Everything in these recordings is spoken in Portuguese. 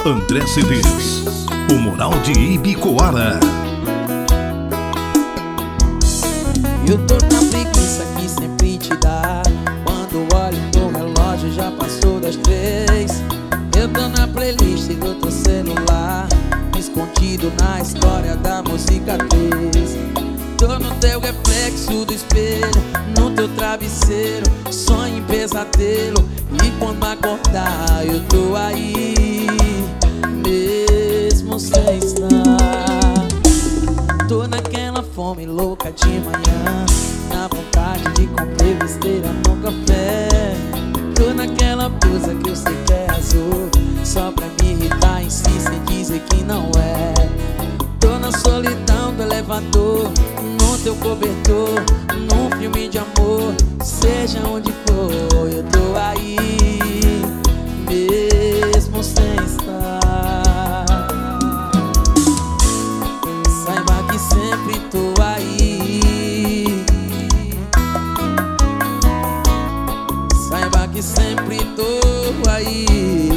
André CDs, o Moral de Ibicoara. Eu tô na preguiça que sempre te dá. Quando olho no relógio já passou das 3. Eu tô na playlist do teu celular, escondido na história da música 3. Tô no teu reflexo do espelho, no teu travesseiro, sonho em pesadelo. E quando acordar eu tô aí, mesmo sem estar. Tô naquela fome louca de manhã, na vontade de comer besteira no café. Tô naquela blusa que eu sei que é azul, só pra me irritar, insiste em dizer que não é. Tô na solidão do elevador, no teu cobertor, num filme de amor. Seja onde for, eu tô aí, mesmo sem estar. Saiba que sempre tô aí. Saiba que sempre tô aí,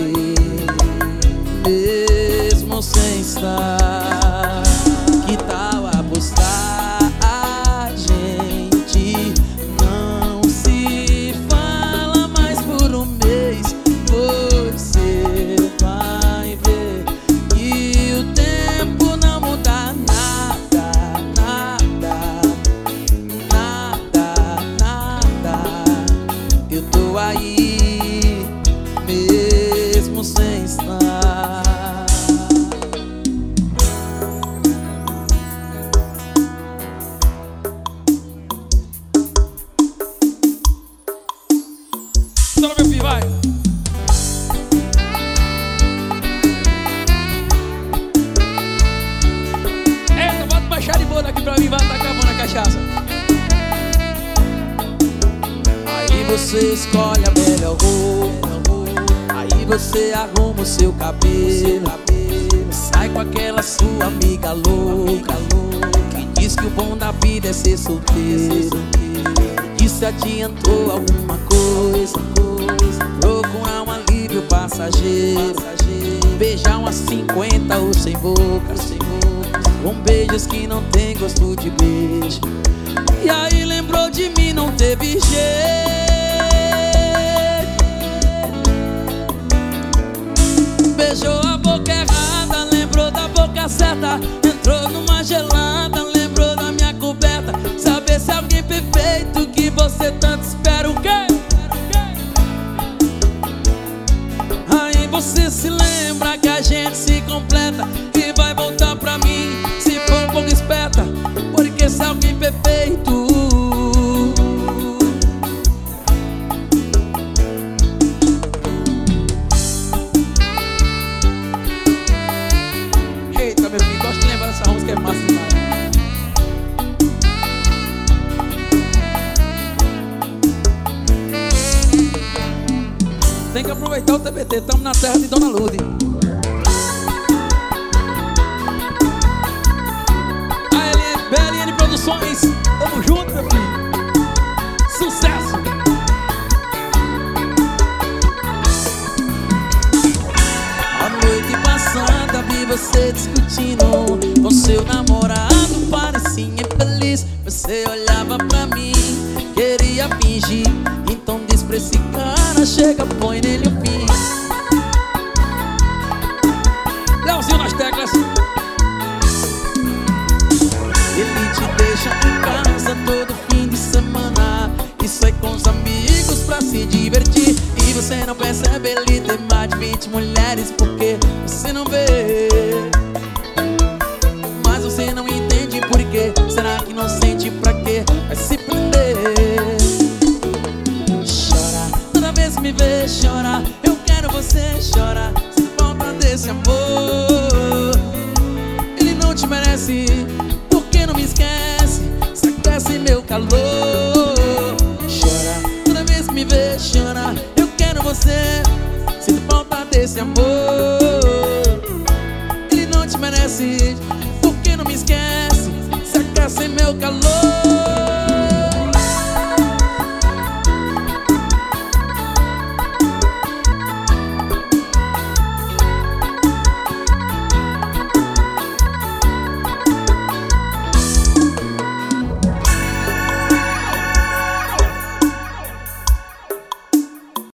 mesmo sem estar. Que tal apostar? A gente não se fala mais por um mês. Você vai ver que o tempo não muda nada, nada, nada, nada. Eu tô aí, mesmo sem estar. Só meu filho, vai! Eita, bota uma charibona aqui pra mim, vai tacar a mão na cachaça. Aí você escolhe a melhor roupa, aí você arruma o seu cabelo, sai com aquela sua amiga louca, que diz que o bom da vida é ser solteiro. E se adiantou alguma coisa, procurar um alívio passageiro, beijar umas 50 ou sem boca, com beijos que não tem gosto de beijo. E aí lembrou de mim, não teve jeito. Beijou a boca errada, lembrou da boca certa. Entrou numa gelada, lembrou da minha coberta. Saber se alguém perfeito que você tanto espera, o quê? Aí você se lembra que a gente se completa e vai voltar pra mim, se for um pouco esperta. Porque se alguém perfeito, eita meu filho, gosto de lembrar dessa música, é massa demais. Tem que aproveitar o TBT, tamo na terra de Dona Lourdes. A BLN Produções, tamo junto meu filho. Sucesso! A noite passada vi você discutindo com seu namorado, parecia infeliz. Você olhava pra mim, queria fingir, então diz pra esse cara, chega, põe nele o fim. Leozinho nas teclas. Ele te deixa em casa todo fim de semana e sai com os amigos pra se divertir. E você não percebe, ele tem mais de 20 mulheres, porque você não vê. Mas você não entende por quê. Será que não sente pra quê? Vai se prender. Chora, toda vez que me vê chorar, eu quero você chorar. Se falta desse amor, ele não te merece. Por que não me esquece? Se aquece meu calor. Chora, toda vez que me vê chorar, eu quero você. Se falta desse amor, ele não te merece.